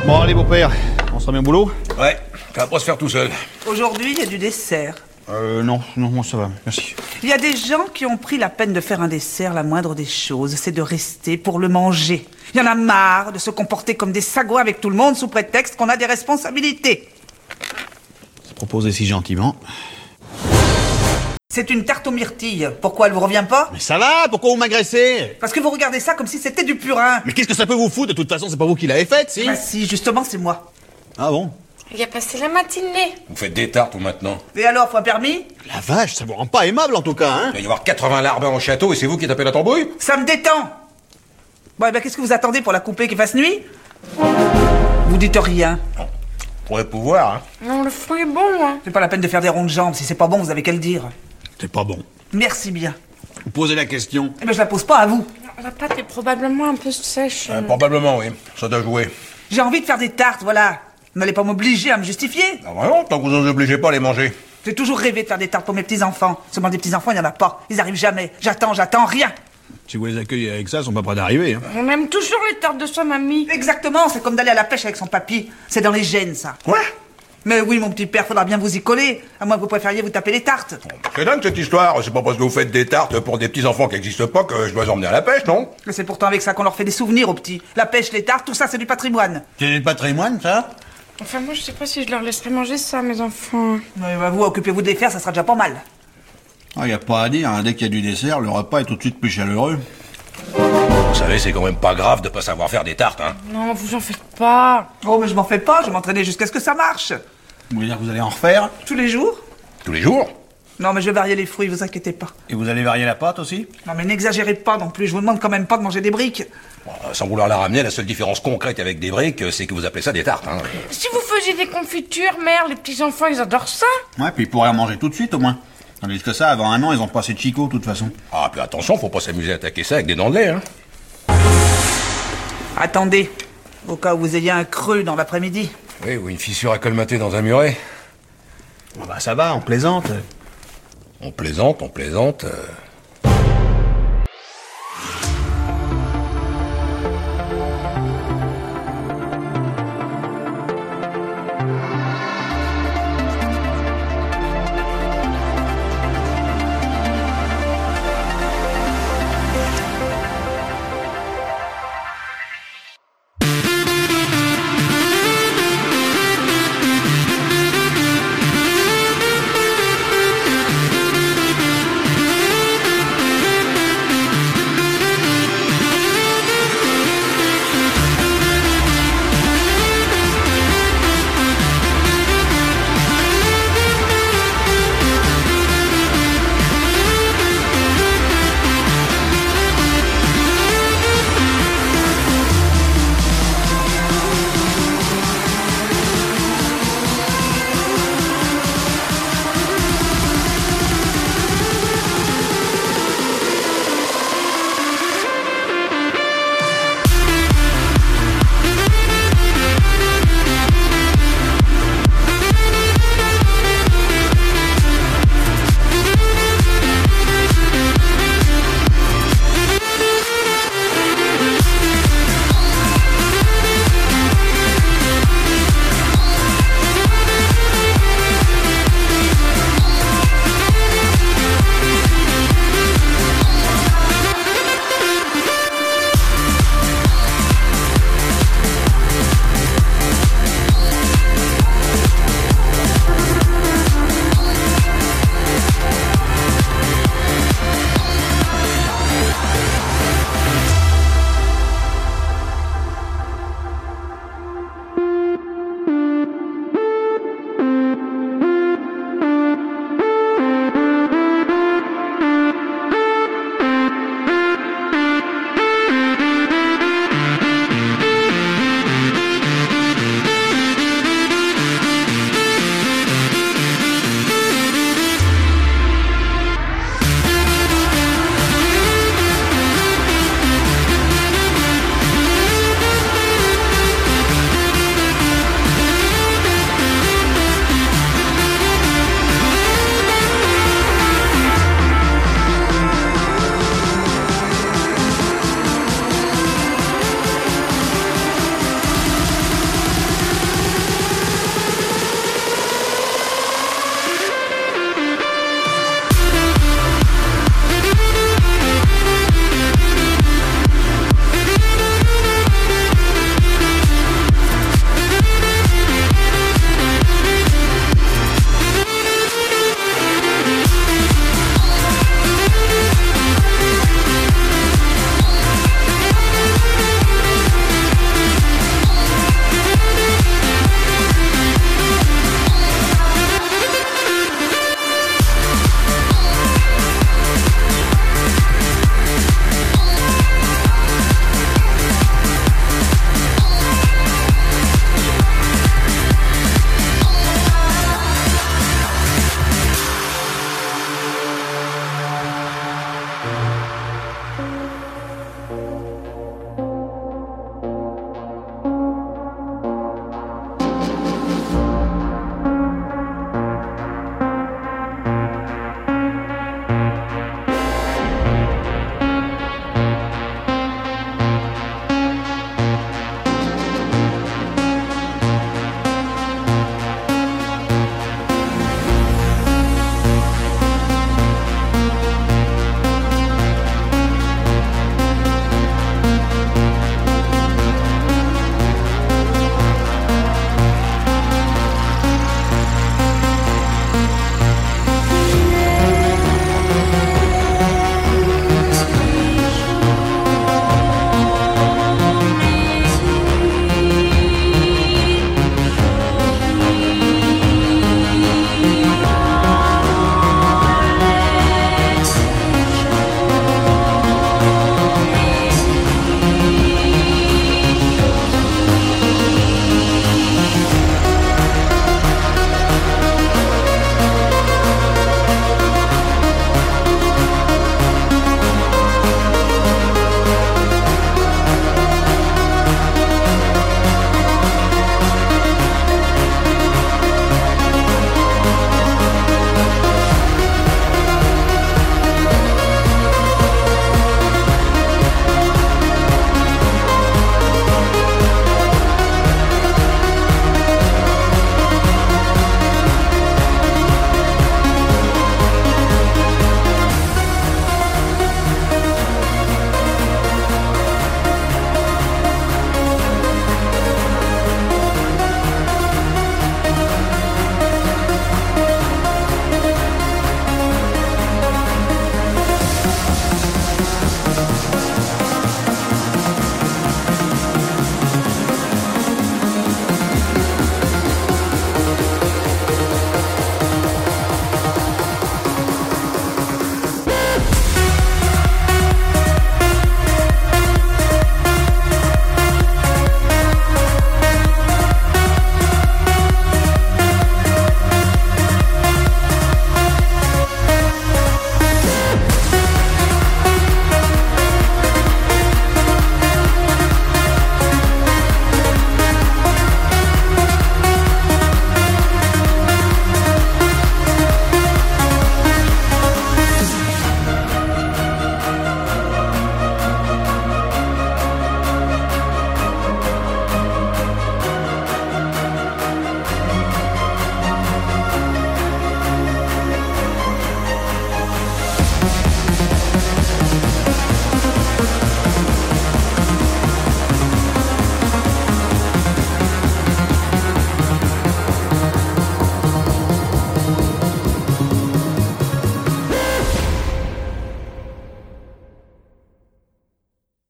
Bon, allez, beau-père, on se remet au boulot? Ouais, ça va pas se faire tout seul. Aujourd'hui, il y a du dessert. Euh, non, non, moi ça va, merci. Il y a des gens qui ont pris la peine de faire un dessert, la moindre des choses, c'est de rester pour le manger. Il y en a marre de se comporter comme des sagouins avec tout le monde sous prétexte qu'on a des responsabilités. C'est proposé si gentiment. C'est une tarte aux myrtilles. Pourquoi elle vous revient pas? Mais ça va, pourquoi vous m'agressez? Parce que vous regardez ça comme si c'était du purin. Mais qu'est-ce que ça peut vous foutre? De toute façon, c'est pas vous qui l'avez faite, si? Bah si, justement, c'est moi. Ah bon? Il a passé la matinée. Vous faites des tartes, vous, maintenant? Et alors, faut un permis? La vache, ça vous rend pas aimable, en tout cas, hein? Il va y avoir quatre-vingts larbins au château et c'est vous qui tapez la tambouille? Ça me détend. Bon, et ben qu'est-ce que vous attendez pour la couper qu'il fasse nuit? Vous dites rien. On pourrait pouvoir, hein. Non, le fruit est bon, hein. C'est pas la peine de faire des ronds de jambes. Si c'est pas bon, vous avez qu'à le dire. C'est pas bon. Merci bien. Vous posez la question. Eh ben je la pose pas à vous. La pâte est probablement un peu sèche. Euh, probablement, oui. Ça doit jouer. J'ai envie de faire des tartes, voilà. Vous n'allez pas m'obliger à me justifier. Ah bah non, tant que vous ne obligez pas à les manger. J'ai toujours rêvé de faire des tartes pour mes petits-enfants. Seulement des petits-enfants, il n'y en a pas. Ils arrivent jamais. J'attends, j'attends, rien. Si vous les accueillez avec ça, ils sont pas prêts d'arriver, hein. On aime toujours les tartes de sa mamie. Exactement, c'est comme d'aller à la pêche avec son papy. C'est dans les gènes, ça. Quoi? Mais oui, mon petit père, faudra bien vous y coller. À moins que vous préfériez vous taper les tartes. C'est dingue cette histoire. C'est pas parce que vous faites des tartes pour des petits-enfants qui n'existent pas que je dois emmener à la pêche, non? Mais c'est pourtant avec ça qu'on leur fait des souvenirs aux petits. La pêche, les tartes, tout ça, c'est du patrimoine. C'est du patrimoine, ça? Enfin, moi, je sais pas si je leur laisserai manger ça, mes enfants. Mais bah, vous, occupez-vous de les faire, ça sera déjà pas mal. Ah, y a pas à dire, hein. Dès qu'il y a du dessert, le repas est tout de suite plus chaleureux. Vous savez, c'est quand même pas grave de pas savoir faire des tartes, hein. Non, vous en faites pas. Oh, mais je m'en fais pas, je vais m'entraîner jusqu'à ce que ça marche. Vous voulez dire que vous allez en refaire? Tous les jours? Tous les jours? Non, mais je vais varier les fruits, vous inquiétez pas. Et vous allez varier la pâte aussi? Non, mais n'exagérez pas non plus, je vous demande quand même pas de manger des briques. Bon, sans vouloir la ramener, la seule différence concrète avec des briques, c'est que vous appelez ça des tartes, hein. Si vous faisiez des confitures, mère, les petits-enfants, ils adorent ça. Ouais, puis ils pourraient en manger tout de suite, au moins. Tandis que ça, avant un an, ils ont passé de Chico, de toute façon. Ah, puis attention, faut pas s'amuser à attaquer ça avec des dents de lait, hein. Attendez, au cas où vous ayez un creux dans l'après-midi. Oui, ou une fissure à colmater dans un muret. Ah bah ça va, on plaisante. On plaisante, on plaisante. euh,